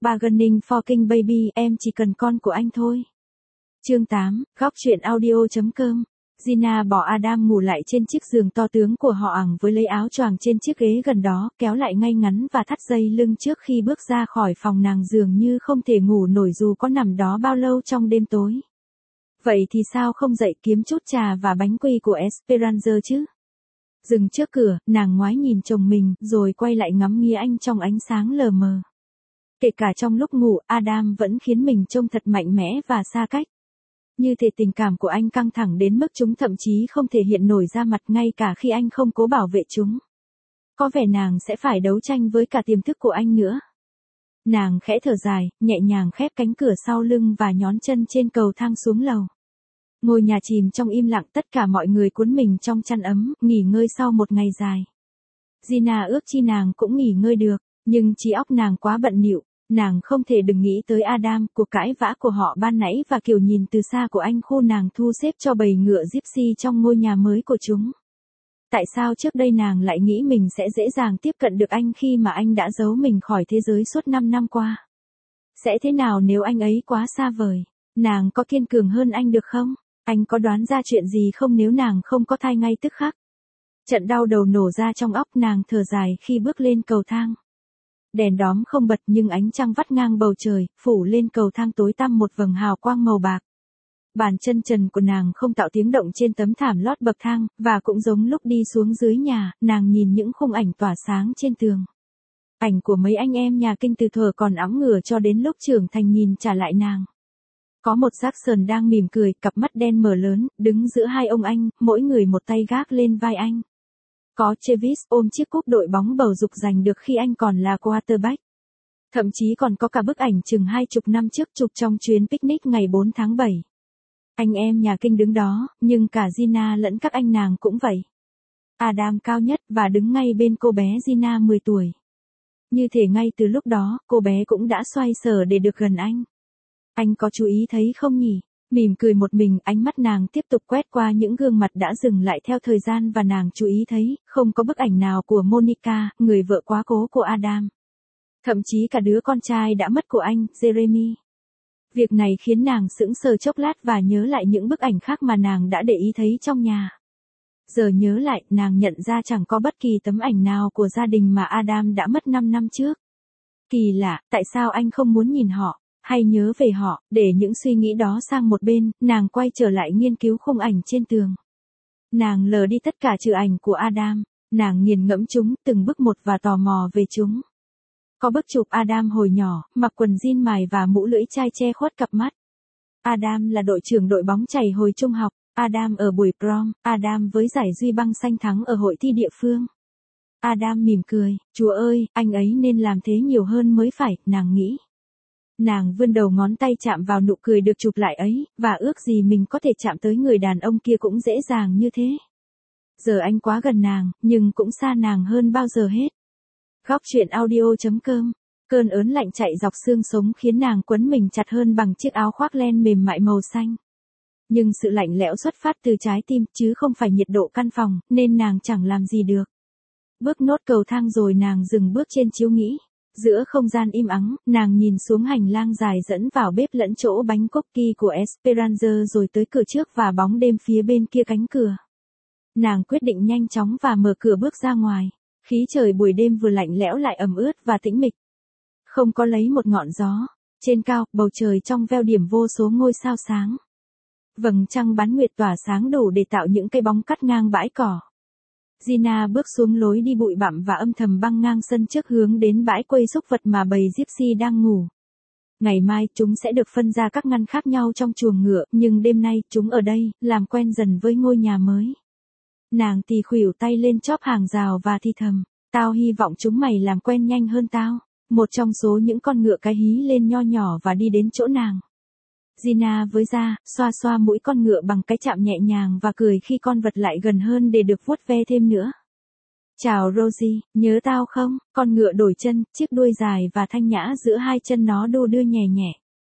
Bargaining for King Baby, em chỉ cần con của anh thôi. Chương 8, góc truyện audio.com. Gina bỏ Adam ngủ lại trên chiếc giường to tướng của họ ẳng với lấy áo choàng trên chiếc ghế gần đó, kéo lại ngay ngắn và thắt dây lưng trước khi bước ra khỏi phòng. Nàng dường như không thể ngủ nổi dù có nằm đó bao lâu trong đêm tối. Vậy thì sao không dậy kiếm chút trà và bánh quy của Esperanza chứ? Dừng trước cửa, nàng ngoái nhìn chồng mình, rồi quay lại ngắm nghía anh trong ánh sáng lờ mờ. Kể cả trong lúc ngủ, Adam vẫn khiến mình trông thật mạnh mẽ và xa cách. Như thể tình cảm của anh căng thẳng đến mức chúng thậm chí không thể hiện nổi ra mặt ngay cả khi anh không cố bảo vệ chúng. Có vẻ nàng sẽ phải đấu tranh với cả tiềm thức của anh nữa. Nàng khẽ thở dài, nhẹ nhàng khép cánh cửa sau lưng và nhón chân trên cầu thang xuống lầu. Ngôi nhà chìm trong im lặng, tất cả mọi người cuốn mình trong chăn ấm, nghỉ ngơi sau một ngày dài. Gina ước chi nàng cũng nghỉ ngơi được, nhưng trí óc nàng quá bận rộn. Nàng không thể đừng nghĩ tới Adam, cuộc cãi vã của họ ban nãy và kiểu nhìn từ xa của anh khu nàng thu xếp cho bầy ngựa gypsy trong ngôi nhà mới của chúng. Tại sao trước đây nàng lại nghĩ mình sẽ dễ dàng tiếp cận được anh khi mà anh đã giấu mình khỏi thế giới suốt 5 năm qua? Sẽ thế nào nếu anh ấy quá xa vời? Nàng có kiên cường hơn anh được không? Anh có đoán ra chuyện gì không nếu nàng không có thai ngay tức khắc? Trận đau đầu nổ ra trong óc nàng, thở dài khi bước lên cầu thang. Đèn đóm không bật nhưng ánh trăng vắt ngang bầu trời, phủ lên cầu thang tối tăm một vầng hào quang màu bạc. Bàn chân trần của nàng không tạo tiếng động trên tấm thảm lót bậc thang, và cũng giống lúc đi xuống dưới nhà, nàng nhìn những khung ảnh tỏa sáng trên tường. Ảnh của mấy anh em nhà Kinh từ thuở còn ẵm ngửa cho đến lúc trưởng thành nhìn trả lại nàng. Có một Jackson đang mỉm cười, cặp mắt đen mở lớn, đứng giữa hai ông anh, mỗi người một tay gác lên vai anh. Có Travis ôm chiếc cúp đội bóng bầu dục giành được khi anh còn là quarterback. Thậm chí còn có cả bức ảnh chừng 20 năm trước chụp trong chuyến picnic ngày 4 tháng 7. Anh em nhà Kinh đứng đó, nhưng cả Gina lẫn các anh nàng cũng vậy. Adam cao nhất và đứng ngay bên cô bé Gina 10 tuổi. Như thể ngay từ lúc đó, cô bé cũng đã xoay sở để được gần anh. Anh có chú ý thấy không nhỉ? Mỉm cười một mình, ánh mắt nàng tiếp tục quét qua những gương mặt đã dừng lại theo thời gian và nàng chú ý thấy, không có bức ảnh nào của Monica, người vợ quá cố của Adam. Thậm chí cả đứa con trai đã mất của anh, Jeremy. Việc này khiến nàng sững sờ chốc lát và nhớ lại những bức ảnh khác mà nàng đã để ý thấy trong nhà. Giờ nhớ lại, nàng nhận ra chẳng có bất kỳ tấm ảnh nào của gia đình mà Adam đã mất 5 năm trước. Kỳ lạ, tại sao anh không muốn nhìn họ? Hay nhớ về họ, để những suy nghĩ đó sang một bên, nàng quay trở lại nghiên cứu khung ảnh trên tường. Nàng lờ đi tất cả trừ ảnh của Adam, nàng nghiền ngẫm chúng, từng bức một và tò mò về chúng. Có bức chụp Adam hồi nhỏ, mặc quần jean mài và mũ lưỡi chai che khuất cặp mắt. Adam là đội trưởng đội bóng chày hồi trung học, Adam ở buổi prom, Adam với giải duy băng xanh thắng ở hội thi địa phương. Adam mỉm cười, Chúa ơi, anh ấy nên làm thế nhiều hơn mới phải, nàng nghĩ. Nàng vươn đầu ngón tay chạm vào nụ cười được chụp lại ấy, và ước gì mình có thể chạm tới người đàn ông kia cũng dễ dàng như thế. Giờ anh quá gần nàng, nhưng cũng xa nàng hơn bao giờ hết. Góc truyện audio.com. Cơn ớn lạnh chạy dọc xương sống khiến nàng quấn mình chặt hơn bằng chiếc áo khoác len mềm mại màu xanh. Nhưng sự lạnh lẽo xuất phát từ trái tim, chứ không phải nhiệt độ căn phòng, nên nàng chẳng làm gì được. Bước nốt cầu thang rồi nàng dừng bước trên chiếu nghĩ. Giữa không gian im ắng, nàng nhìn xuống hành lang dài dẫn vào bếp lẫn chỗ bánh cookie của Esperanza rồi tới cửa trước và bóng đêm phía bên kia cánh cửa. Nàng quyết định nhanh chóng và mở cửa bước ra ngoài. Khí trời buổi đêm vừa lạnh lẽo lại ẩm ướt và tĩnh mịch. Không có lấy một ngọn gió. Trên cao, bầu trời trong veo điểm vô số ngôi sao sáng. Vầng trăng bán nguyệt tỏa sáng đủ để tạo những cây bóng cắt ngang bãi cỏ. Gina bước xuống lối đi bụi bặm và âm thầm băng ngang sân trước hướng đến bãi quây súc vật mà bầy gypsy đang ngủ. Ngày mai chúng sẽ được phân ra các ngăn khác nhau trong chuồng ngựa, nhưng đêm nay chúng ở đây, làm quen dần với ngôi nhà mới. Nàng tì khuỷu tay lên chóp hàng rào và thì thầm, tao hy vọng chúng mày làm quen nhanh hơn tao. Một trong số những con ngựa cái hí lên nho nhỏ và đi đến chỗ nàng. Gina với da, xoa xoa mũi con ngựa bằng cái chạm nhẹ nhàng và cười khi con vật lại gần hơn để được vuốt ve thêm nữa. Chào Rosie, nhớ tao không? Con ngựa đổi chân, chiếc đuôi dài và thanh nhã giữa hai chân nó đu đưa nhẹ nhẹ.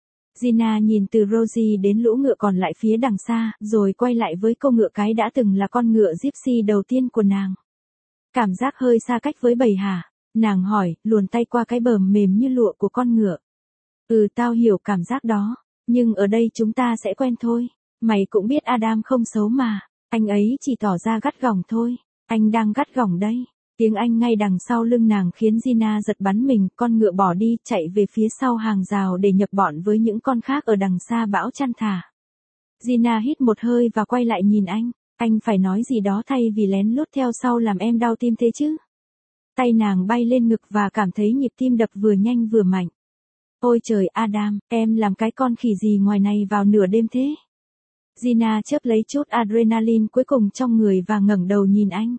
Gina nhìn từ Rosie đến lũ ngựa còn lại phía đằng xa, rồi quay lại với cô ngựa cái đã từng là con ngựa gypsy đầu tiên của nàng. Cảm giác hơi xa cách với bầy hả? Nàng hỏi, luồn tay qua cái bờm mềm như lụa của con ngựa. Tao hiểu cảm giác đó. Nhưng ở đây chúng ta sẽ quen thôi. Mày cũng biết Adam không xấu mà. Anh ấy chỉ tỏ ra gắt gỏng thôi. Anh đang gắt gỏng đây. Tiếng Anh ngay đằng sau lưng nàng khiến Gina giật bắn mình, con ngựa bỏ đi, chạy về phía sau hàng rào để nhập bọn với những con khác ở đằng xa bão chăn thả. Gina hít một hơi và quay lại nhìn anh phải nói gì đó thay vì lén lút theo sau làm em đau tim thế chứ. Tay nàng bay lên ngực và cảm thấy nhịp tim đập vừa nhanh vừa mạnh. Ôi trời Adam, em làm cái con khỉ gì ngoài này vào nửa đêm thế? Gina chớp lấy chút adrenaline cuối cùng trong người và ngẩng đầu nhìn anh.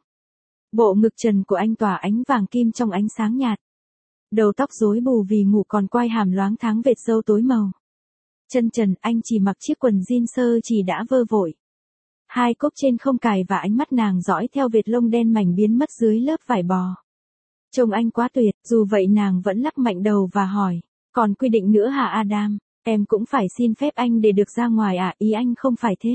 Bộ ngực trần của anh tỏa ánh vàng kim trong ánh sáng nhạt. Đầu tóc rối bù vì ngủ còn quai hàm loáng thoáng vệt râu tối màu. Chân trần anh chỉ mặc chiếc quần jean sơ chỉ đã vơ vội. Hai cúc trên không cài và ánh mắt nàng dõi theo vệt lông đen mảnh biến mất dưới lớp vải bò. Trông anh quá tuyệt, dù vậy nàng vẫn lắc mạnh đầu và hỏi. Còn quy định nữa hả Adam? Em cũng phải xin phép anh để được ra ngoài à? Ý anh không phải thế.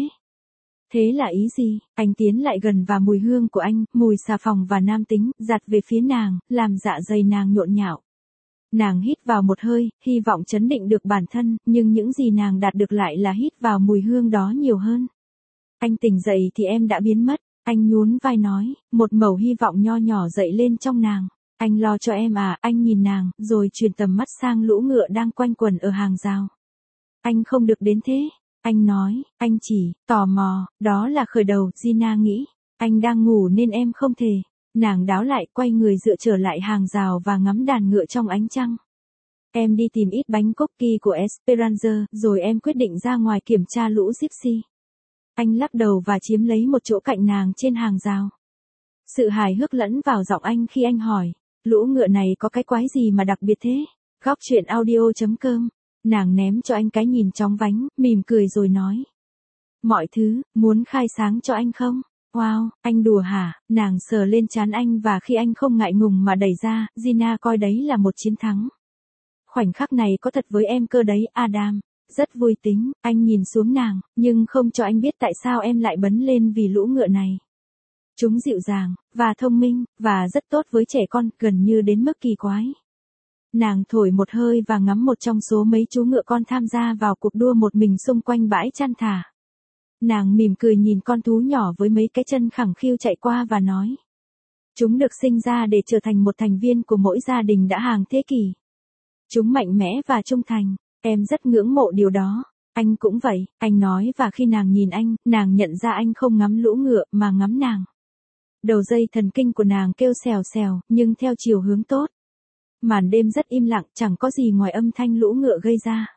Thế là ý gì? Anh tiến lại gần và mùi hương của anh, mùi xà phòng và nam tính, giặt về phía nàng, làm dạ dày nàng nhộn nhạo. Nàng hít vào một hơi, hy vọng trấn định được bản thân, nhưng những gì nàng đạt được lại là hít vào mùi hương đó nhiều hơn. Anh tỉnh dậy thì em đã biến mất, anh nhún vai nói, một mẩu hy vọng nho nhỏ dậy lên trong nàng. Anh lo cho em à? Anh nhìn nàng, rồi chuyển tầm mắt sang lũ ngựa đang quanh quẩn ở hàng rào. Anh không được đến thế. Anh nói, anh chỉ, tò mò, đó là khởi đầu, Gina nghĩ. Anh đang ngủ nên em không thể. Nàng đáo lại, quay người dựa trở lại hàng rào và ngắm đàn ngựa trong ánh trăng. Em đi tìm ít bánh cookie của Esperanza, rồi em quyết định ra ngoài kiểm tra lũ gypsy. Anh lắc đầu và chiếm lấy một chỗ cạnh nàng trên hàng rào. Sự hài hước lẫn vào giọng anh khi anh hỏi, lũ ngựa này có cái quái gì mà đặc biệt thế? Góc truyện audio.com. Nàng ném cho anh cái nhìn chóng vánh, mỉm cười rồi nói. Mọi thứ, muốn khai sáng cho anh không? Wow, anh đùa hả? Nàng sờ lên trán anh và khi anh không ngại ngùng mà đẩy ra, Gina coi đấy là một chiến thắng. Khoảnh khắc này có thật với em cơ đấy, Adam. Rất vui tính, anh nhìn xuống nàng, nhưng không cho anh biết tại sao em lại bấn lên vì lũ ngựa này. Chúng dịu dàng, và thông minh, và rất tốt với trẻ con, gần như đến mức kỳ quái. Nàng thổi một hơi và ngắm một trong số mấy chú ngựa con tham gia vào cuộc đua một mình xung quanh bãi chăn thả. Nàng mỉm cười nhìn con thú nhỏ với mấy cái chân khẳng khiu chạy qua và nói. Chúng được sinh ra để trở thành một thành viên của mỗi gia đình đã hàng thế kỷ. Chúng mạnh mẽ và trung thành, em rất ngưỡng mộ điều đó. Anh cũng vậy, anh nói và khi nàng nhìn anh, nàng nhận ra anh không ngắm lũ ngựa mà ngắm nàng. Đầu dây thần kinh của nàng kêu xèo xèo, nhưng theo chiều hướng tốt. Màn đêm rất im lặng, chẳng có gì ngoài âm thanh lũ ngựa gây ra.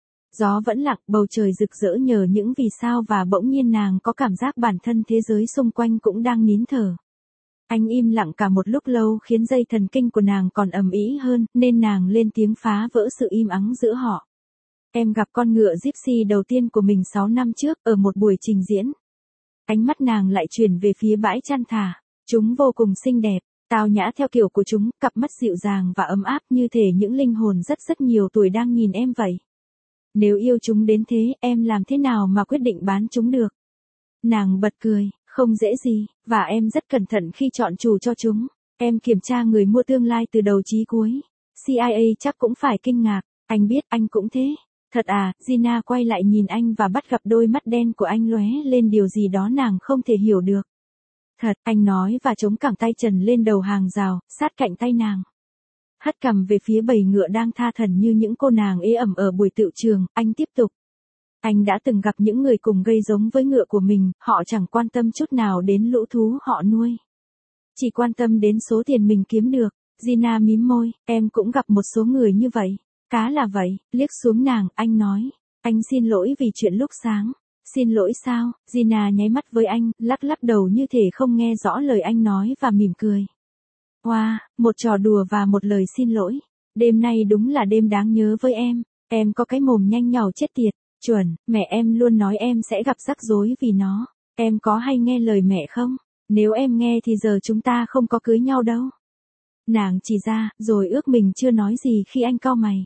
Gió vẫn lặng, bầu trời rực rỡ nhờ những vì sao và bỗng nhiên nàng có cảm giác bản thân thế giới xung quanh cũng đang nín thở. Anh im lặng cả một lúc lâu khiến dây thần kinh của nàng còn ầm ĩ hơn, nên nàng lên tiếng phá vỡ sự im ắng giữa họ. Em gặp con ngựa gypsy đầu tiên của mình 6 năm trước, ở một buổi trình diễn. Ánh mắt nàng lại chuyển về phía bãi chăn thả. Chúng vô cùng xinh đẹp, tao nhã theo kiểu của chúng, cặp mắt dịu dàng và ấm áp như thể những linh hồn rất nhiều tuổi đang nhìn em vậy. Nếu yêu chúng đến thế, em làm thế nào mà quyết định bán chúng được? Nàng bật cười, không dễ gì, và em rất cẩn thận khi chọn chủ cho chúng. Em kiểm tra người mua tương lai từ đầu chí cuối. CIA chắc cũng phải kinh ngạc, anh biết anh cũng thế. Thật à? Gina quay lại nhìn anh và bắt gặp đôi mắt đen của anh lóe lên điều gì đó nàng không thể hiểu được. Thật, anh nói và chống cẳng tay trần lên đầu hàng rào, sát cạnh tay nàng. Hất cằm về phía bầy ngựa đang tha thẩn như những cô nàng ế ẩm ở buổi tựu trường, anh tiếp tục. Anh đã từng gặp những người cùng gây giống với ngựa của mình, họ chẳng quan tâm chút nào đến lũ thú họ nuôi. Chỉ quan tâm đến số tiền mình kiếm được. Gina mím môi, em cũng gặp một số người như vậy. Cá là vậy, liếc xuống nàng, anh nói. Anh xin lỗi vì chuyện lúc sáng. Xin lỗi sao? Gina nháy mắt với anh, lắc đầu như thể không nghe rõ lời anh nói và mỉm cười. Wow, một trò đùa và một lời xin lỗi. Đêm nay đúng là đêm đáng nhớ với em. Em có cái mồm nhanh nhảu chết tiệt. Chuẩn, mẹ em luôn nói em sẽ gặp rắc rối vì nó. Em có hay nghe lời mẹ không? Nếu em nghe thì giờ chúng ta không có cưới nhau đâu. Nàng chỉ ra, rồi ước mình chưa nói gì khi anh cau mày.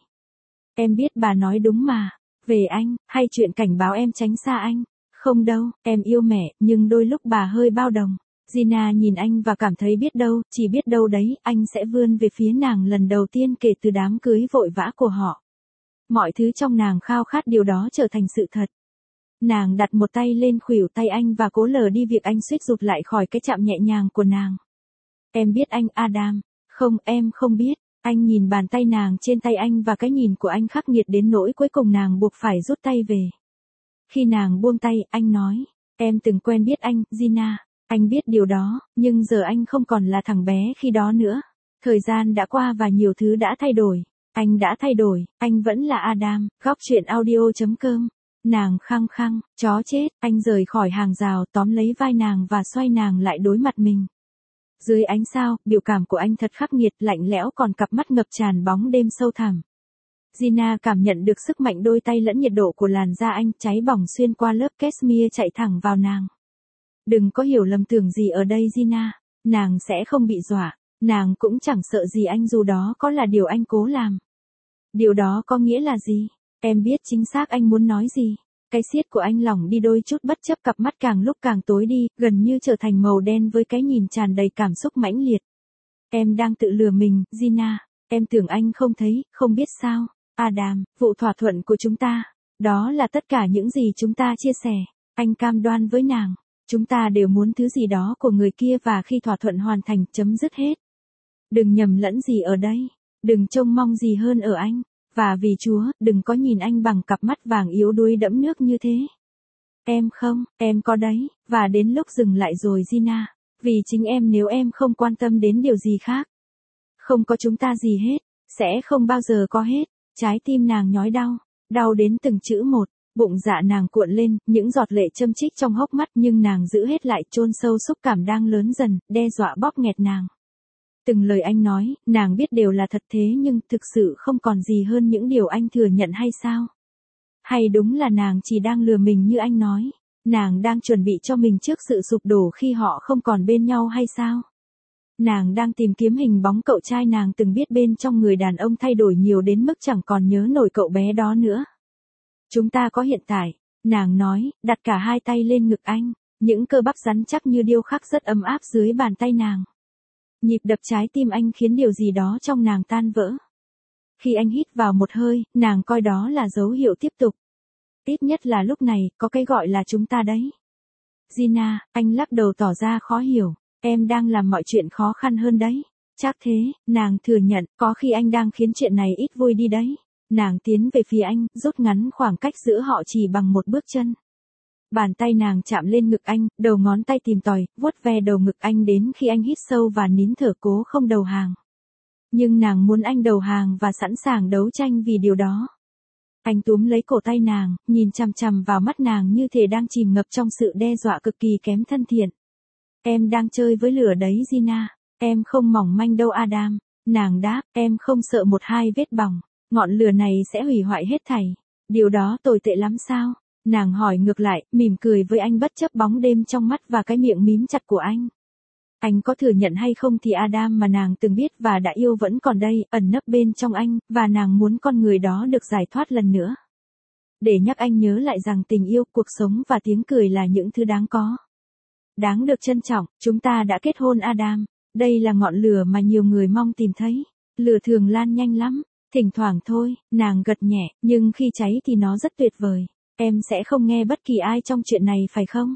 Em biết bà nói đúng mà. Về anh, hay chuyện cảnh báo em tránh xa anh. Không đâu, em yêu mẹ, nhưng đôi lúc bà hơi bao đồng. Gina nhìn anh và cảm thấy biết đâu, chỉ biết đâu đấy, anh sẽ vươn về phía nàng lần đầu tiên kể từ đám cưới vội vã của họ. Mọi thứ trong nàng khao khát điều đó trở thành sự thật. Nàng đặt một tay lên khuỷu tay anh và cố lờ đi việc anh suýt rụt lại khỏi cái chạm nhẹ nhàng của nàng. Em biết anh, Adam. Không, em không biết. Anh nhìn bàn tay nàng trên tay anh và cái nhìn của anh khắc nghiệt đến nỗi cuối cùng nàng buộc phải rút tay về. Khi nàng buông tay, anh nói, em từng quen biết anh, Gina. Anh biết điều đó, nhưng giờ anh không còn là thằng bé khi đó nữa. Thời gian đã qua và nhiều thứ đã thay đổi. Anh đã thay đổi, anh vẫn là Adam. Góc chuyện audio.com. Nàng khăng khăng, chó chết, anh rời khỏi hàng rào tóm lấy vai nàng và xoay nàng lại đối mặt mình. Dưới ánh sao, biểu cảm của anh thật khắc nghiệt, lạnh lẽo còn cặp mắt ngập tràn bóng đêm sâu thẳm. Gina cảm nhận được sức mạnh đôi tay lẫn nhiệt độ của làn da anh, cháy bỏng xuyên qua lớp cashmere chạy thẳng vào nàng. Đừng có hiểu lầm tưởng gì ở đây Gina, nàng sẽ không bị dọa, nàng cũng chẳng sợ gì anh dù đó có là điều anh cố làm. Điều đó có nghĩa là gì? Em biết chính xác anh muốn nói gì. Cái siết của anh lỏng đi đôi chút bất chấp cặp mắt càng lúc càng tối đi, gần như trở thành màu đen với cái nhìn tràn đầy cảm xúc mãnh liệt. Em đang tự lừa mình, Gina. Em tưởng anh không thấy, không biết sao. Adam, vụ thỏa thuận của chúng ta. Đó là tất cả những gì chúng ta chia sẻ. Anh cam đoan với nàng. Chúng ta đều muốn thứ gì đó của người kia và khi thỏa thuận hoàn thành, chấm dứt hết. Đừng nhầm lẫn gì ở đây. Đừng trông mong gì hơn ở anh. Và vì Chúa, đừng có nhìn anh bằng cặp mắt vàng yếu đuối đẫm nước như thế. Em không, em có đấy, và đến lúc dừng lại rồi Gina. Vì chính em nếu em không quan tâm đến điều gì khác. Không có chúng ta gì hết, sẽ không bao giờ có hết. Trái tim nàng nhói đau, đau đến từng chữ một, bụng dạ nàng cuộn lên, những giọt lệ châm chích trong hốc mắt nhưng nàng giữ hết lại chôn sâu xúc cảm đang lớn dần, đe dọa bóp nghẹt nàng. Từng lời anh nói, nàng biết đều là thật thế nhưng thực sự không còn gì hơn những điều anh thừa nhận hay sao? Hay đúng là nàng chỉ đang lừa mình như anh nói? Nàng đang chuẩn bị cho mình trước sự sụp đổ khi họ không còn bên nhau hay sao? Nàng đang tìm kiếm hình bóng cậu trai nàng từng biết bên trong người đàn ông thay đổi nhiều đến mức chẳng còn nhớ nổi cậu bé đó nữa. Chúng ta có hiện tại, nàng nói, đặt cả hai tay lên ngực anh, những cơ bắp rắn chắc như điêu khắc rất ấm áp dưới bàn tay nàng. Nhịp đập trái tim anh khiến điều gì đó trong nàng tan vỡ. Khi anh hít vào một hơi, nàng coi đó là dấu hiệu tiếp tục. Ít nhất là lúc này, có cái gọi là chúng ta đấy. Gina, anh lắc đầu tỏ ra khó hiểu. Em đang làm mọi chuyện khó khăn hơn đấy. Chắc thế, nàng thừa nhận, có khi anh đang khiến chuyện này ít vui đi đấy. Nàng tiến về phía anh, rút ngắn khoảng cách giữa họ chỉ bằng một bước chân. Bàn tay nàng chạm lên ngực anh, đầu ngón tay tìm tòi, vuốt ve đầu ngực anh đến khi anh hít sâu và nín thở cố không đầu hàng. Nhưng nàng muốn anh đầu hàng và sẵn sàng đấu tranh vì điều đó. Anh túm lấy cổ tay nàng, nhìn chằm chằm vào mắt nàng như thể đang chìm ngập trong sự đe dọa cực kỳ kém thân thiện. Em đang chơi với lửa đấy Gina, em không mỏng manh đâu Adam. Nàng đáp, em không sợ một hai vết bỏng, ngọn lửa này sẽ hủy hoại hết thảy. Điều đó tồi tệ lắm sao? Nàng hỏi ngược lại, mỉm cười với anh bất chấp bóng đêm trong mắt và cái miệng mím chặt của anh. Anh có thừa nhận hay không thì Adam mà nàng từng biết và đã yêu vẫn còn đây, ẩn nấp bên trong anh, và nàng muốn con người đó được giải thoát lần nữa. Để nhắc anh nhớ lại rằng tình yêu, cuộc sống và tiếng cười là những thứ đáng có. Đáng được trân trọng, chúng ta đã kết hôn Adam. Đây là ngọn lửa mà nhiều người mong tìm thấy. Lửa thường lan nhanh lắm, thỉnh thoảng thôi, nàng gật nhẹ, nhưng khi cháy thì nó rất tuyệt vời. Em sẽ không nghe bất kỳ ai trong chuyện này phải không?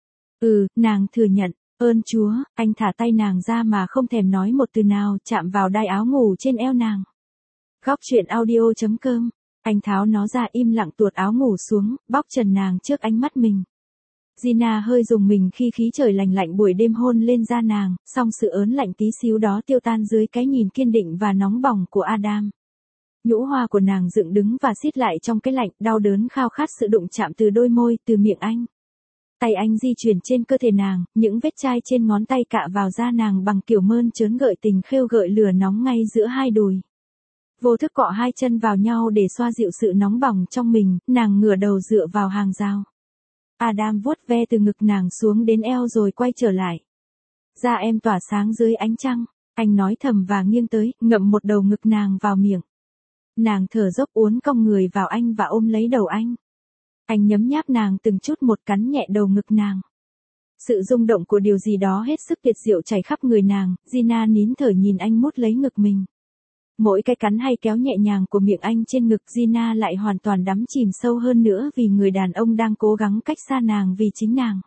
Nàng thừa nhận, ơn Chúa, anh thả tay nàng ra mà không thèm nói một từ nào, chạm vào đai áo ngủ trên eo nàng. Góc chuyện audio.com, anh tháo nó ra im lặng tuột áo ngủ xuống, bóc trần nàng trước ánh mắt mình. Gina hơi rùng mình khi khí trời lành lạnh buổi đêm hôn lên da nàng, song sự ớn lạnh tí xíu đó tiêu tan dưới cái nhìn kiên định và nóng bỏng của Adam. Nhũ hoa của nàng dựng đứng và siết lại trong cái lạnh, đau đớn khao khát sự đụng chạm từ đôi môi, từ miệng anh. Tay anh di chuyển trên cơ thể nàng, những vết chai trên ngón tay cạ vào da nàng bằng kiểu mơn trớn gợi tình khêu gợi lửa nóng ngay giữa hai đùi. Vô thức cọ hai chân vào nhau để xoa dịu sự nóng bỏng trong mình, nàng ngửa đầu dựa vào hàng rào. Adam vuốt ve từ ngực nàng xuống đến eo rồi quay trở lại. Da em tỏa sáng dưới ánh trăng, anh nói thầm và nghiêng tới, ngậm một đầu ngực nàng vào miệng. Nàng thở dốc uốn cong người vào anh và ôm lấy đầu anh. Anh nhấm nháp nàng từng chút một cắn nhẹ đầu ngực nàng. Sự rung động của điều gì đó hết sức tuyệt diệu chảy khắp người nàng, Gina nín thở nhìn anh mút lấy ngực mình. Mỗi cái cắn hay kéo nhẹ nhàng của miệng anh trên ngực Gina lại hoàn toàn đắm chìm sâu hơn nữa vì người đàn ông đang cố gắng cách xa nàng vì chính nàng.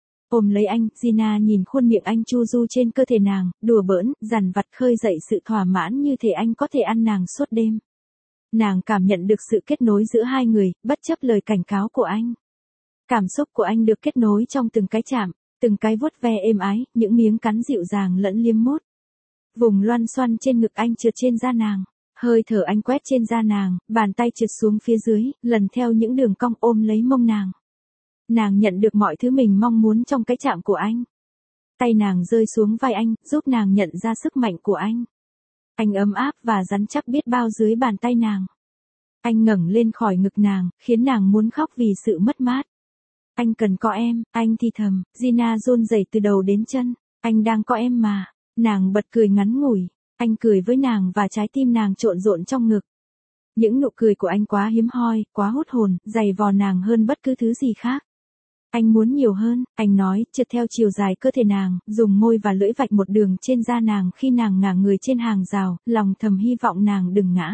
Ôm lấy anh, Gina nhìn khuôn miệng anh chu du trên cơ thể nàng, đùa bỡn, dằn vặt khơi dậy sự thỏa mãn như thể anh có thể ăn nàng suốt đêm. Nàng cảm nhận được sự kết nối giữa hai người, bất chấp lời cảnh cáo của anh. Cảm xúc của anh được kết nối trong từng cái chạm, từng cái vuốt ve êm ái, những miếng cắn dịu dàng lẫn liếm mốt. Vùng loăn xoăn trên ngực anh trượt trên da nàng. Hơi thở anh quét trên da nàng, bàn tay trượt xuống phía dưới, lần theo những đường cong ôm lấy mông nàng. Nàng nhận được mọi thứ mình mong muốn trong cái chạm của anh. Tay nàng rơi xuống vai anh, giúp nàng nhận ra sức mạnh của anh. Anh ấm áp và rắn chắc biết bao dưới bàn tay nàng. Anh ngẩng lên khỏi ngực nàng, khiến nàng muốn khóc vì sự mất mát. Anh cần có em, anh thì thầm, Gina run rẩy từ đầu đến chân. Anh đang có em mà. Nàng bật cười ngắn ngủi. Anh cười với nàng và trái tim nàng trộn rộn trong ngực. Những nụ cười của anh quá hiếm hoi, quá hút hồn, dày vò nàng hơn bất cứ thứ gì khác. Anh muốn nhiều hơn, anh nói, trượt theo chiều dài cơ thể nàng, dùng môi và lưỡi vạch một đường trên da nàng khi nàng ngả người trên hàng rào, lòng thầm hy vọng nàng đừng ngã.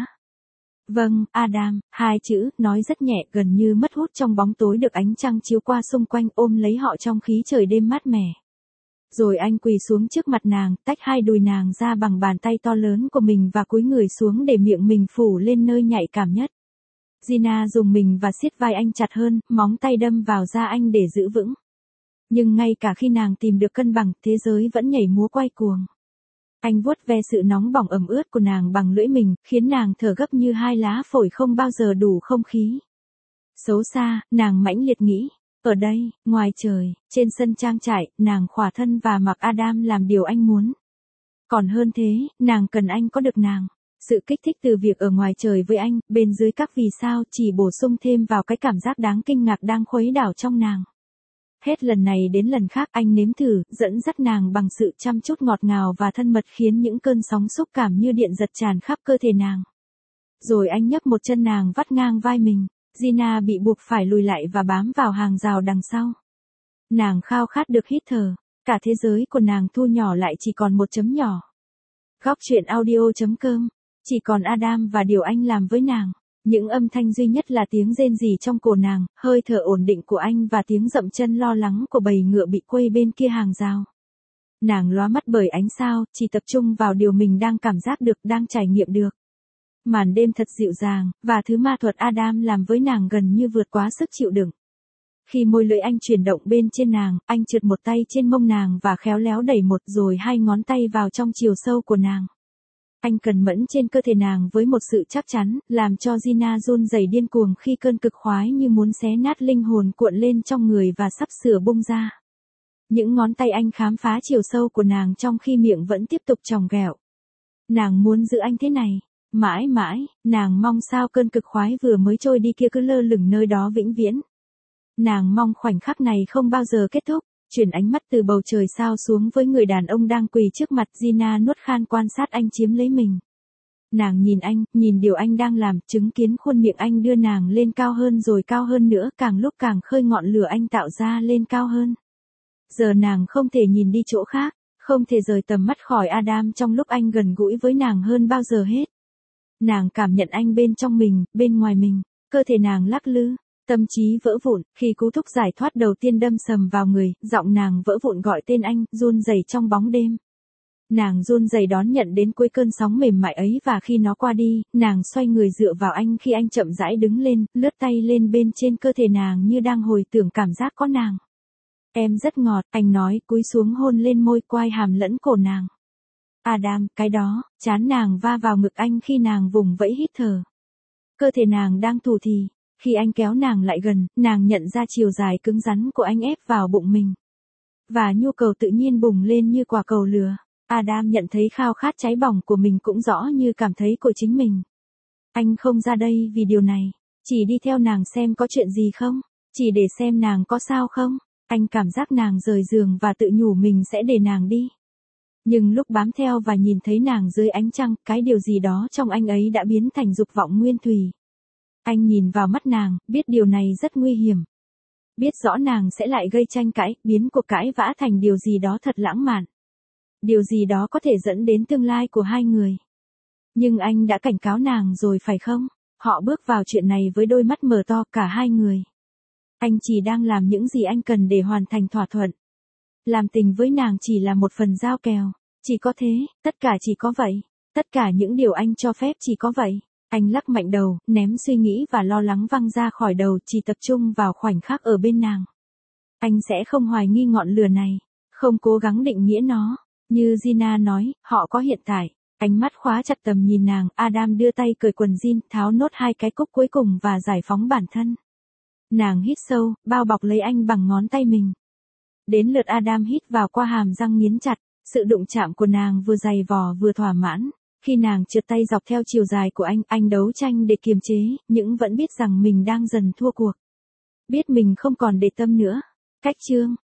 Vâng, Adam, hai chữ, nói rất nhẹ, gần như mất hút trong bóng tối được ánh trăng chiếu qua xung quanh ôm lấy họ trong khí trời đêm mát mẻ. Rồi anh quỳ xuống trước mặt nàng, tách hai đùi nàng ra bằng bàn tay to lớn của mình và cúi người xuống để miệng mình phủ lên nơi nhạy cảm nhất. Gina dùng mình và siết vai anh chặt hơn, móng tay đâm vào da anh để giữ vững. Nhưng ngay cả khi nàng tìm được cân bằng, thế giới vẫn nhảy múa quay cuồng. Anh vuốt ve sự nóng bỏng ẩm ướt của nàng bằng lưỡi mình, khiến nàng thở gấp như hai lá phổi không bao giờ đủ không khí. Xấu xa, nàng mãnh liệt nghĩ. Ở đây, ngoài trời, trên sân trang trại, nàng khỏa thân và mặc Adam làm điều anh muốn. Còn hơn thế, nàng cần anh có được nàng. Sự kích thích từ việc ở ngoài trời với anh, bên dưới các vì sao chỉ bổ sung thêm vào cái cảm giác đáng kinh ngạc đang khuấy đảo trong nàng. Hết lần này đến lần khác anh nếm thử, dẫn dắt nàng bằng sự chăm chút ngọt ngào và thân mật khiến những cơn sóng xúc cảm như điện giật tràn khắp cơ thể nàng. Rồi anh nhấc một chân nàng vắt ngang vai mình. Gina bị buộc phải lùi lại và bám vào hàng rào đằng sau. Nàng khao khát được hít thở, cả thế giới của nàng thu nhỏ lại chỉ còn một chấm nhỏ. Góc truyện audio.com, chỉ còn Adam và điều anh làm với nàng. Những âm thanh duy nhất là tiếng rên rỉ trong cổ nàng, hơi thở ổn định của anh và tiếng dậm chân lo lắng của bầy ngựa bị quây bên kia hàng rào. Nàng lóa mắt bởi ánh sao, chỉ tập trung vào điều mình đang cảm giác được, đang trải nghiệm được. Màn đêm thật dịu dàng, và thứ ma thuật Adam làm với nàng gần như vượt quá sức chịu đựng. Khi môi lưỡi anh chuyển động bên trên nàng, anh trượt một tay trên mông nàng và khéo léo đẩy một rồi hai ngón tay vào trong chiều sâu của nàng. Anh cần mẫn trên cơ thể nàng với một sự chắc chắn, làm cho Gina run rẩy điên cuồng khi cơn cực khoái như muốn xé nát linh hồn cuộn lên trong người và sắp sửa bung ra. Những ngón tay anh khám phá chiều sâu của nàng trong khi miệng vẫn tiếp tục chòng ghẹo. Nàng muốn giữ anh thế này. Mãi mãi, nàng mong sao cơn cực khoái vừa mới trôi đi kia cứ lơ lửng nơi đó vĩnh viễn. Nàng mong khoảnh khắc này không bao giờ kết thúc, chuyển ánh mắt từ bầu trời sao xuống với người đàn ông đang quỳ trước mặt. Gina nuốt khan quan sát anh chiếm lấy mình. Nàng nhìn anh, nhìn điều anh đang làm, chứng kiến khuôn miệng anh đưa nàng lên cao hơn rồi cao hơn nữa, càng lúc càng khơi ngọn lửa anh tạo ra lên cao hơn. Giờ nàng không thể nhìn đi chỗ khác, không thể rời tầm mắt khỏi Adam trong lúc anh gần gũi với nàng hơn bao giờ hết. Nàng cảm nhận anh bên trong mình, bên ngoài mình, cơ thể nàng lắc lư, tâm trí vỡ vụn, khi cú thúc giải thoát đầu tiên đâm sầm vào người, giọng nàng vỡ vụn gọi tên anh, run rẩy trong bóng đêm. Nàng run rẩy đón nhận đến cuối cơn sóng mềm mại ấy và khi nó qua đi, nàng xoay người dựa vào anh khi anh chậm rãi đứng lên, lướt tay lên bên trên cơ thể nàng như đang hồi tưởng cảm giác có nàng. Em rất ngọt, anh nói, cúi xuống hôn lên môi quai hàm lẫn cổ nàng. Adam, cái đó, trán nàng va vào ngực anh khi nàng vùng vẫy hít thở. Cơ thể nàng đang thủ thỉ, khi anh kéo nàng lại gần, nàng nhận ra chiều dài cứng rắn của anh ép vào bụng mình. Và nhu cầu tự nhiên bùng lên như quả cầu lửa. Adam nhận thấy khao khát cháy bỏng của mình cũng rõ như cảm thấy của chính mình. Anh không ra đây vì điều này, chỉ đi theo nàng xem có chuyện gì không, chỉ để xem nàng có sao không. Anh cảm giác nàng rời giường và tự nhủ mình sẽ để nàng đi. Nhưng lúc bám theo và nhìn thấy nàng dưới ánh trăng, cái điều gì đó trong anh ấy đã biến thành dục vọng nguyên thủy. Anh nhìn vào mắt nàng, biết điều này rất nguy hiểm. Biết rõ nàng sẽ lại gây tranh cãi, biến cuộc cãi vã thành điều gì đó thật lãng mạn. Điều gì đó có thể dẫn đến tương lai của hai người. Nhưng anh đã cảnh cáo nàng rồi phải không? Họ bước vào chuyện này với đôi mắt mở to cả hai người. Anh chỉ đang làm những gì anh cần để hoàn thành thỏa thuận. Làm tình với nàng chỉ là một phần giao kèo. Chỉ có thế, tất cả chỉ có vậy. Tất cả những điều anh cho phép chỉ có vậy. Anh lắc mạnh đầu, ném suy nghĩ và lo lắng văng ra khỏi đầu, chỉ tập trung vào khoảnh khắc ở bên nàng. Anh sẽ không hoài nghi ngọn lửa này, không cố gắng định nghĩa nó. Như Gina nói, họ có hiện tại. Ánh mắt khóa chặt tầm nhìn nàng, Adam đưa tay cởi quần jean, tháo nốt 2 cái cúc cuối cùng và giải phóng bản thân. Nàng hít sâu, bao bọc lấy anh bằng ngón tay mình. Đến lượt Adam hít vào qua hàm răng nghiến chặt, sự đụng chạm của nàng vừa dày vò vừa thỏa mãn. Khi nàng trượt tay dọc theo chiều dài của anh đấu tranh để kiềm chế, nhưng vẫn biết rằng mình đang dần thua cuộc. Biết mình không còn để tâm nữa. Cách chương